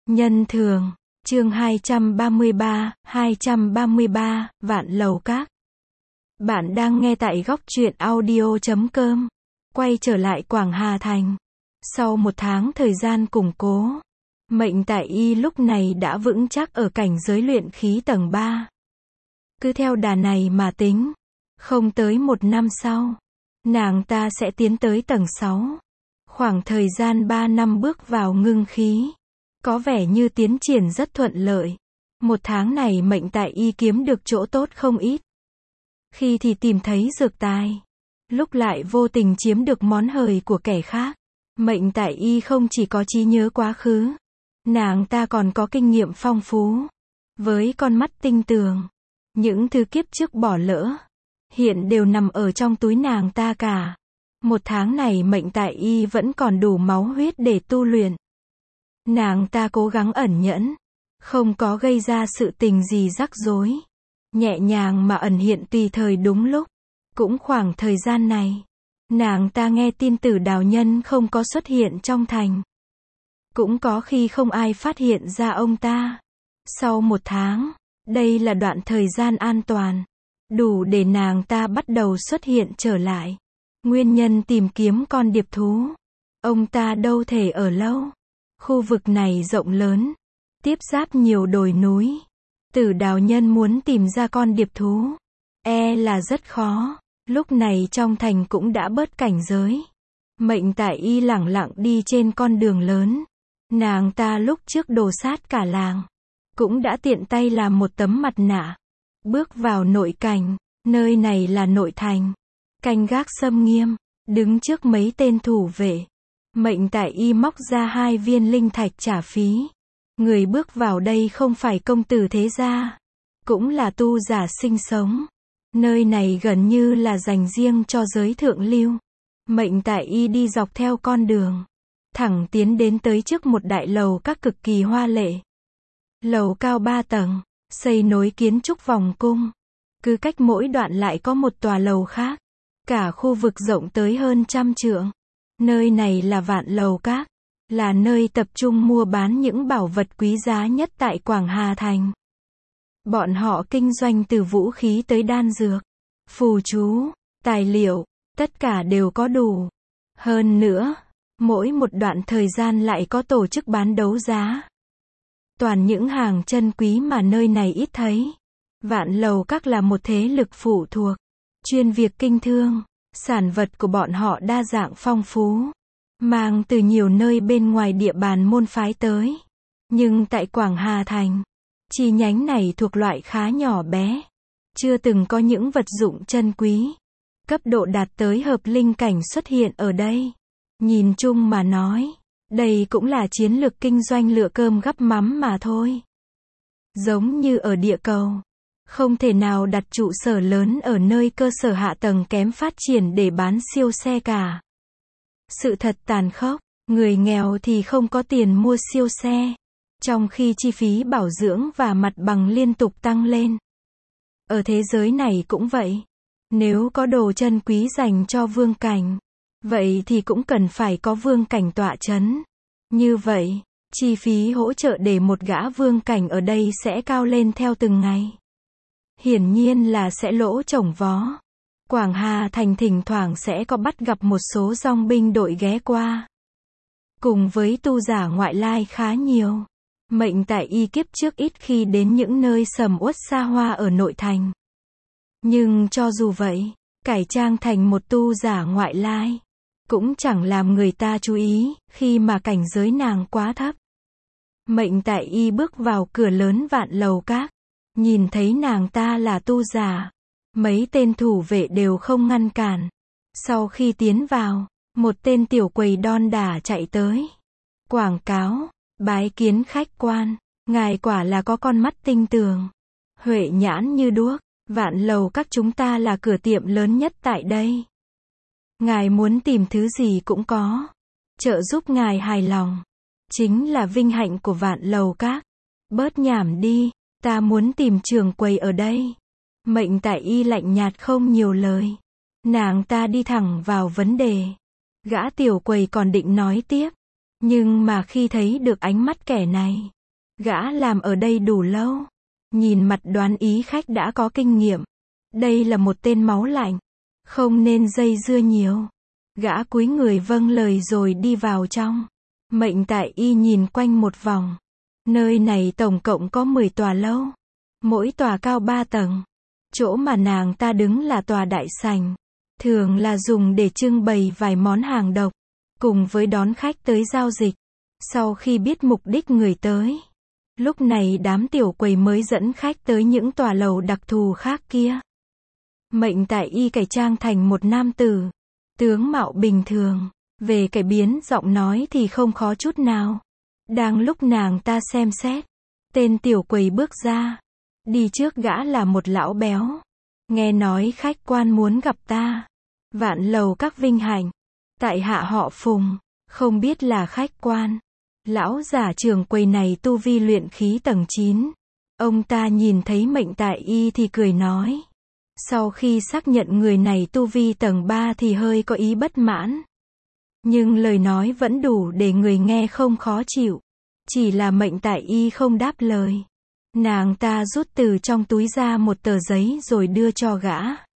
Nhân thường, chương 233, Vạn Lầu Các. Bạn đang nghe tại góc truyện audio.com. Quay trở lại Quảng Hà Thành. Sau một tháng thời gian củng cố, Mệnh Tại Y lúc này đã vững chắc ở cảnh giới luyện khí tầng 3. Cứ theo đà này mà tính, không tới một năm sau, nàng ta sẽ tiến tới tầng 6. Khoảng thời gian 3 năm bước vào ngưng khí, có vẻ như tiến triển rất thuận lợi. Một tháng này Mệnh Tại Y kiếm được chỗ tốt không ít. Khi thì tìm thấy dược tài, lúc lại vô tình chiếm được món hời của kẻ khác. Mệnh Tại Y không chỉ có trí nhớ quá khứ, nàng ta còn có kinh nghiệm phong phú. Với con mắt tinh tường, những thứ kiếp trước bỏ lỡ, hiện đều nằm ở trong túi nàng ta cả. Một tháng này Mệnh Tại Y vẫn còn đủ máu huyết để tu luyện. Nàng ta cố gắng ẩn nhẫn, không có gây ra sự tình gì rắc rối, nhẹ nhàng mà ẩn hiện tùy thời đúng lúc. Cũng khoảng thời gian này, nàng ta nghe tin Tử Đào Nhân không có xuất hiện trong thành. Cũng có khi không ai phát hiện ra ông ta. Sau một tháng, đây là đoạn thời gian an toàn, đủ để nàng ta bắt đầu xuất hiện trở lại. Nguyên nhân tìm kiếm con điệp thú, ông ta đâu thể ở lâu. Khu vực này rộng lớn, tiếp giáp nhiều đồi núi. Tử Đào Nhân muốn tìm ra con điệp thú, là rất khó. Lúc này trong thành cũng đã bớt cảnh giới. Mệnh Tại Y lẳng lặng đi trên con đường lớn. Nàng ta lúc trước đồ sát cả làng, cũng đã tiện tay làm một tấm mặt nạ. Bước vào nội cảnh, nơi này là nội thành. Canh gác xâm nghiêm, đứng trước mấy tên thủ vệ. Mệnh Tại Y móc ra 2 viên linh thạch trả phí. Người bước vào đây không phải công tử thế gia, cũng là tu giả sinh sống. Nơi này gần như là dành riêng cho giới thượng lưu. Mệnh Tại Y đi dọc theo con đường, thẳng tiến đến tới trước một đại lầu các cực kỳ hoa lệ. Lầu cao 3 tầng, xây nối kiến trúc vòng cung. Cứ cách mỗi đoạn lại có một tòa lầu khác. Cả khu vực rộng tới hơn 100 trượng. Nơi này là Vạn Lầu Các, là nơi tập trung mua bán những bảo vật quý giá nhất tại Quảng Hà Thành. Bọn họ kinh doanh từ vũ khí tới đan dược, phù chú, tài liệu, tất cả đều có đủ. Hơn nữa, mỗi một đoạn thời gian lại có tổ chức bán đấu giá. Toàn những hàng chân quý mà nơi này ít thấy. Vạn Lầu Các là một thế lực phụ thuộc, chuyên việc kinh thương. Sản vật của bọn họ đa dạng phong phú, mang từ nhiều nơi bên ngoài địa bàn môn phái tới. Nhưng tại Quảng Hà Thành, chi nhánh này thuộc loại khá nhỏ bé, chưa từng có những vật dụng chân quý, cấp độ đạt tới hợp linh cảnh xuất hiện ở đây. Nhìn chung mà nói, đây cũng là chiến lược kinh doanh lựa cơm gắp mắm mà thôi. Giống như ở địa cầu, không thể nào đặt trụ sở lớn ở nơi cơ sở hạ tầng kém phát triển để bán siêu xe cả. Sự thật tàn khốc, người nghèo thì không có tiền mua siêu xe, trong khi chi phí bảo dưỡng và mặt bằng liên tục tăng lên. Ở thế giới này cũng vậy. Nếu có đồ chân quý dành cho vương cảnh, vậy thì cũng cần phải có vương cảnh tọa chấn. Như vậy, chi phí hỗ trợ để một gã vương cảnh ở đây sẽ cao lên theo từng ngày. Hiển nhiên là sẽ lỗ chổng vó. Quảng Hà Thành thỉnh thoảng sẽ có bắt gặp một số dòng binh đội ghé qua. Cùng với tu giả ngoại lai khá nhiều. Mệnh Tại Y kiếp trước ít khi đến những nơi sầm uất xa hoa ở nội thành. Nhưng cho dù vậy, cải trang thành một tu giả ngoại lai, cũng chẳng làm người ta chú ý, khi mà cảnh giới nàng quá thấp. Mệnh Tại Y bước vào cửa lớn Vạn Lầu Các. Nhìn thấy nàng ta là tu giả, mấy tên thủ vệ đều không ngăn cản. Sau khi tiến vào, một tên tiểu quầy đon đả chạy tới. Quảng cáo, bái kiến khách quan, ngài quả là có con mắt tinh tường, huệ nhãn như đuốc. Vạn Lầu Các chúng ta là cửa tiệm lớn nhất tại đây. Ngài muốn tìm thứ gì cũng có, trợ giúp ngài hài lòng, chính là vinh hạnh của Vạn Lầu Các. Bớt nhảm đi. Ta muốn tìm trưởng quầy ở đây. Mệnh Tại Y lạnh nhạt không nhiều lời. Nàng ta đi thẳng vào vấn đề. Gã tiểu quầy còn định nói tiếp, Nhưng mà khi thấy được ánh mắt kẻ này, gã làm ở đây đủ lâu, nhìn mặt đoán ý khách đã có kinh nghiệm. Đây là một tên máu lạnh, không nên dây dưa nhiều. Gã cúi người vâng lời rồi đi vào trong. Mệnh Tại Y nhìn quanh một vòng. Nơi này tổng cộng có 10 tòa lâu, mỗi tòa cao 3 tầng. Chỗ mà nàng ta đứng là tòa đại sảnh, thường là dùng để trưng bày vài món hàng độc, cùng với đón khách tới giao dịch. Sau khi biết mục đích người tới, lúc này đám tiểu quầy mới dẫn khách tới những tòa lầu đặc thù khác kia. Mệnh Tại Y cải trang thành một nam tử, tướng mạo bình thường, về cải biến giọng nói thì không khó chút nào. Đang lúc nàng ta xem xét, tên tiểu quầy bước ra. Đi trước gã là một lão béo. Nghe nói khách quan muốn gặp ta. Vạn lầu các vinh hạnh. Tại hạ họ Phùng, không biết là khách quan. Lão giả trưởng quầy này tu vi luyện khí tầng 9. Ông ta nhìn thấy Mệnh Tại Y thì cười nói. Sau khi xác nhận người này tu vi tầng 3 thì hơi có ý bất mãn. Nhưng lời nói vẫn đủ để người nghe không khó chịu. Chỉ là Mệnh Tại Y không đáp lời. Nàng ta rút từ trong túi ra một tờ giấy rồi đưa cho gã.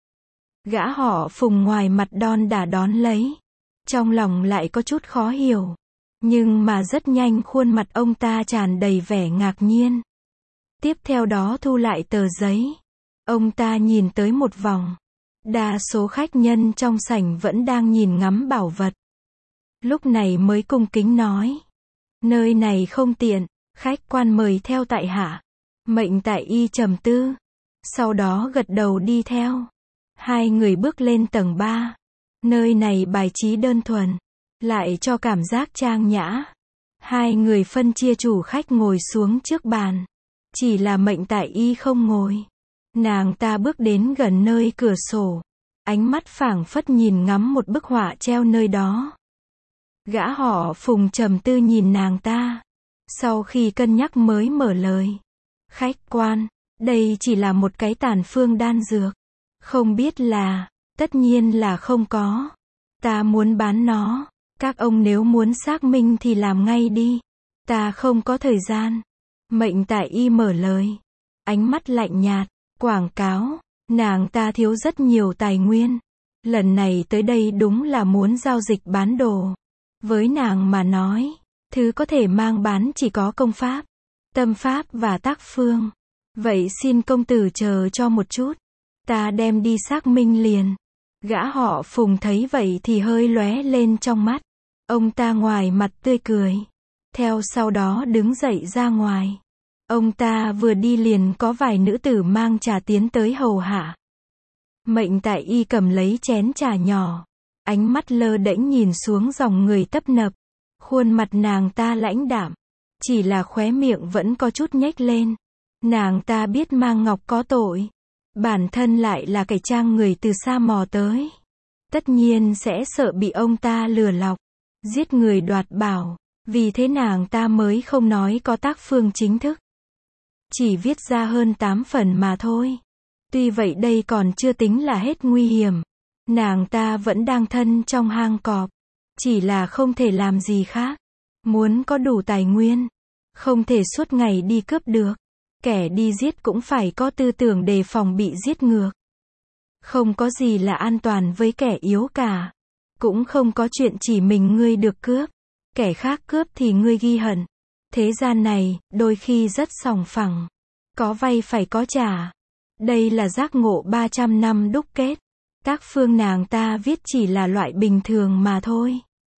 Gã họ Phùng ngoài mặt đon đả đón lấy. Trong lòng lại có chút khó hiểu. Nhưng mà rất nhanh khuôn mặt ông ta tràn đầy vẻ ngạc nhiên. Tiếp theo đó thu lại tờ giấy. Ông ta nhìn tới một vòng. Đa số khách nhân trong sảnh vẫn đang nhìn ngắm bảo vật. Lúc này mới cung kính nói. Nơi này không tiện, khách quan mời theo tại hạ. Mệnh Tại Y trầm tư. Sau đó gật đầu đi theo. Hai người bước lên tầng 3. Nơi này bài trí đơn thuần, lại cho cảm giác trang nhã. Hai người phân chia chủ khách ngồi xuống trước bàn. Chỉ là Mệnh Tại Y không ngồi. Nàng ta bước đến gần nơi cửa sổ. Ánh mắt phảng phất nhìn ngắm một bức họa treo nơi đó. Gã họ Phùng trầm tư nhìn nàng ta. Sau khi cân nhắc mới mở lời. Khách quan, đây chỉ là một cái tàn phương đan dược. Không biết là, tất nhiên là không có. Ta muốn bán nó. Các ông nếu muốn xác minh thì làm ngay đi. Ta không có thời gian. Mệnh Tại Y mở lời. Ánh mắt lạnh nhạt, quảng cáo. Nàng ta thiếu rất nhiều tài nguyên. Lần này tới đây đúng là muốn giao dịch bán đồ. Với nàng mà nói, thứ có thể mang bán chỉ có công pháp, tâm pháp và tác phương. Vậy xin công tử chờ cho một chút. Ta đem đi xác minh liền. Gã họ Phùng thấy vậy thì hơi lóe lên trong mắt. Ông ta ngoài mặt tươi cười. Theo sau đó đứng dậy ra ngoài. Ông ta vừa đi liền có vài nữ tử mang trà tiến tới hầu hạ. Mệnh Tại Y cầm lấy chén trà nhỏ. Ánh mắt lơ đễnh nhìn xuống dòng người tấp nập. Khuôn mặt nàng ta lãnh đạm. Chỉ là khóe miệng vẫn có chút nhếch lên. Nàng ta biết Mang Ngọc có tội. Bản thân lại là cải trang người từ xa mò tới. Tất nhiên sẽ sợ bị ông ta lừa lọc. Giết người đoạt bảo. Vì thế nàng ta mới không nói có tác phương chính thức. Chỉ viết ra hơn 8 phần mà thôi. Tuy vậy đây còn chưa tính là hết nguy hiểm. Nàng ta vẫn đang thân trong hang cọp. Chỉ là không thể làm gì khác. Muốn có đủ tài nguyên. Không thể suốt ngày đi cướp được. Kẻ đi giết cũng phải có tư tưởng đề phòng bị giết ngược. Không có gì là an toàn với kẻ yếu cả. Cũng không có chuyện chỉ mình ngươi được cướp. Kẻ khác cướp thì ngươi ghi hận. Thế gian này, đôi khi rất sòng phẳng. Có vay phải có trả. Đây là giác ngộ 300 năm đúc kết. Tác phương nàng ta viết chỉ là loại bình thường mà thôi.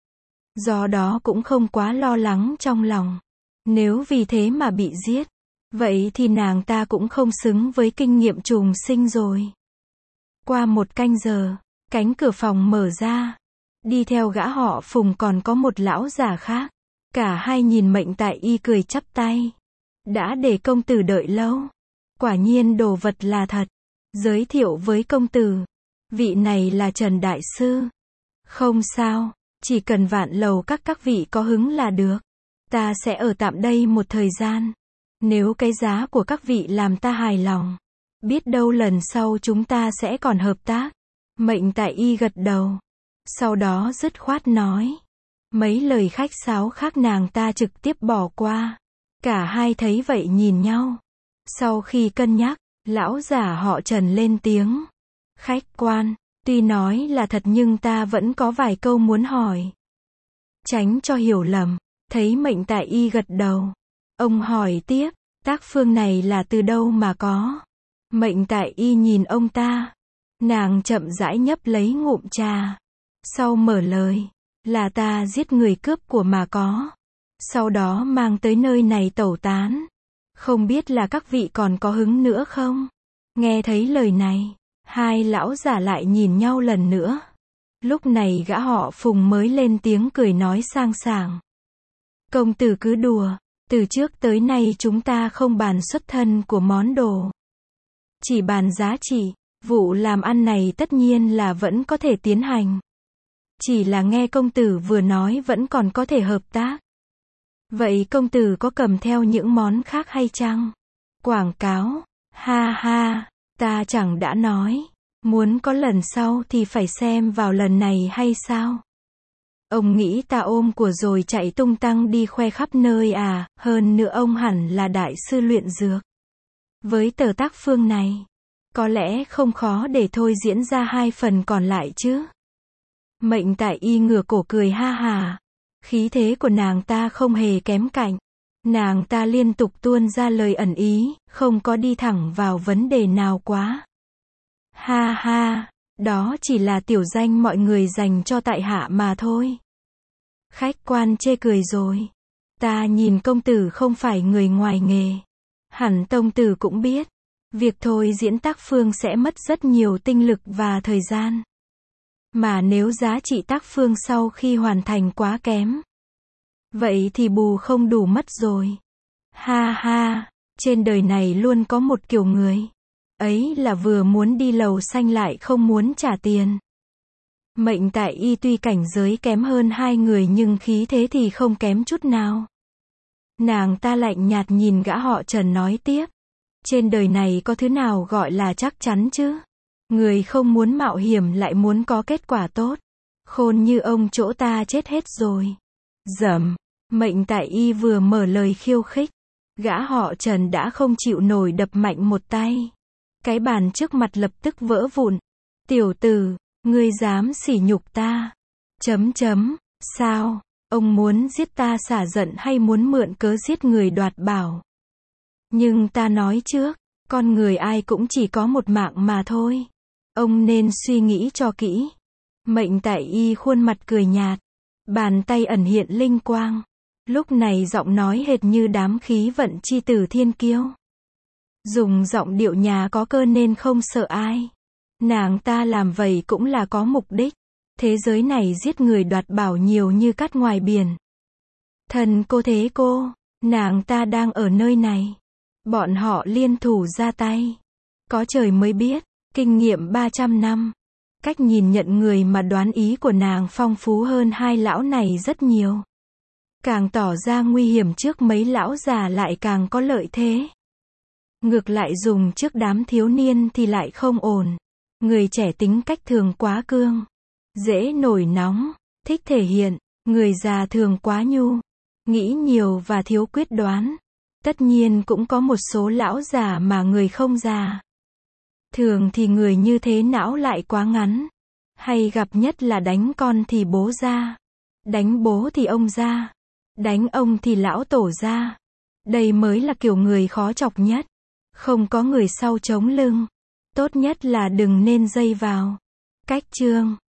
Do đó cũng không quá lo lắng trong lòng. Nếu vì thế mà bị giết, vậy thì nàng ta cũng không xứng với kinh nghiệm trùng sinh rồi. Qua một canh giờ, cánh cửa phòng mở ra. Đi theo gã họ Phùng còn có một lão già khác. Cả hai nhìn Mệnh Tại Y cười chắp tay. Đã để công tử đợi lâu. Quả nhiên đồ vật là thật. Giới thiệu với công tử. Vị này là Trần Đại Sư. Không sao, chỉ cần Vạn lầu các vị có hứng là được. Ta sẽ ở tạm đây một thời gian. Nếu cái giá của các vị làm ta hài lòng, biết đâu lần sau chúng ta sẽ còn hợp tác. Mệnh Tại Y gật đầu. Sau đó dứt khoát nói. Mấy lời khách sáo khác nàng ta trực tiếp bỏ qua. Cả hai thấy vậy nhìn nhau. Sau khi cân nhắc, lão giả họ Trần lên tiếng. Khách quan, tuy nói là thật nhưng ta vẫn có vài câu muốn hỏi. Tránh cho hiểu lầm, thấy Mệnh Tại Y gật đầu. Ông hỏi tiếp, tác phương này là từ đâu mà có? Mệnh Tại Y nhìn ông ta. Nàng chậm rãi nhấp lấy ngụm trà. Sau mở lời, là ta giết người cướp của mà có. Sau đó mang tới nơi này tẩu tán. Không biết là các vị còn có hứng nữa không? Nghe thấy lời này, hai lão giả lại nhìn nhau lần nữa. Lúc này gã họ Phùng mới lên tiếng cười nói sang sảng. Công tử cứ đùa, từ trước tới nay chúng ta không bàn xuất thân của món đồ. Chỉ bàn giá trị, vụ làm ăn này tất nhiên là vẫn có thể tiến hành. Chỉ là nghe công tử vừa nói vẫn còn có thể hợp tác. Vậy công tử có cầm theo những món khác hay chăng? Quảng cáo, ha ha, ta chẳng đã nói. Muốn có lần sau thì phải xem vào lần này hay sao? Ông nghĩ ta ôm của rồi chạy tung tăng đi khoe khắp nơi à? Hơn nữa ông hẳn là đại sư luyện dược. Với tờ tác phương này, có lẽ không khó để thôi diễn ra 2 phần còn lại chứ. Mệnh Tại Y ngửa cổ cười ha hà. Khí thế của nàng ta không hề kém cạnh. Nàng ta liên tục tuôn ra lời ẩn ý, không có đi thẳng vào vấn đề nào quá. Ha ha, đó chỉ là tiểu danh mọi người dành cho tại hạ mà thôi. Khách quan chê cười rồi. Ta nhìn công tử không phải người ngoài nghề. Hẳn tông tử cũng biết. Việc thôi diễn tác phương sẽ mất rất nhiều tinh lực và thời gian. Mà nếu giá trị tác phương sau khi hoàn thành quá kém, vậy thì bù không đủ mất rồi. Ha ha, trên đời này luôn có một kiểu người. Ấy là vừa muốn đi lầu xanh lại không muốn trả tiền. Mệnh Tại Y tuy cảnh giới kém hơn hai người nhưng khí thế thì không kém chút nào. Nàng ta lạnh nhạt nhìn gã họ Trần nói tiếp. Trên đời này có thứ nào gọi là chắc chắn chứ? Người không muốn mạo hiểm lại muốn có kết quả tốt. Khôn như ông chỗ ta chết hết rồi. Dầm, Mệnh Tại Y vừa mở lời khiêu khích. Gã họ Trần đã không chịu nổi đập mạnh một tay. Cái bàn trước mặt lập tức vỡ vụn. Tiểu tử, ngươi dám sỉ nhục ta. Sao, ông muốn giết ta xả giận hay muốn mượn cớ giết người đoạt bảo? Nhưng ta nói trước, con người ai cũng chỉ có một mạng mà thôi. Ông nên suy nghĩ cho kỹ. Mệnh Tại Y khuôn mặt cười nhạt. Bàn tay ẩn hiện linh quang. Lúc này giọng nói hệt như đám khí vận chi tử thiên kiêu. Dùng giọng điệu nhà có cơ nên không sợ ai. Nàng ta làm vậy cũng là có mục đích. Thế giới này giết người đoạt bảo nhiều như cát ngoài biển. Thần cô thế cô, nàng ta đang ở nơi này. Bọn họ liên thủ ra tay. Có trời mới biết, kinh nghiệm 300 năm. Cách nhìn nhận người mà đoán ý của nàng phong phú hơn hai lão này rất nhiều. Càng tỏ ra nguy hiểm trước mấy lão già lại càng có lợi thế. Ngược lại dùng trước đám thiếu niên thì lại không ổn. Người trẻ tính cách thường quá cương, dễ nổi nóng, thích thể hiện. Người già thường quá nhu, nghĩ nhiều và thiếu quyết đoán. Tất nhiên cũng có một số lão già mà người không già. Thường thì người như thế não lại quá ngắn. Hay gặp nhất là đánh con thì bố ra. Đánh bố thì ông ra. Đánh ông thì lão tổ ra. Đây mới là kiểu người khó chọc nhất. Không có người sau chống lưng. Tốt nhất là đừng nên dây vào. Cách chương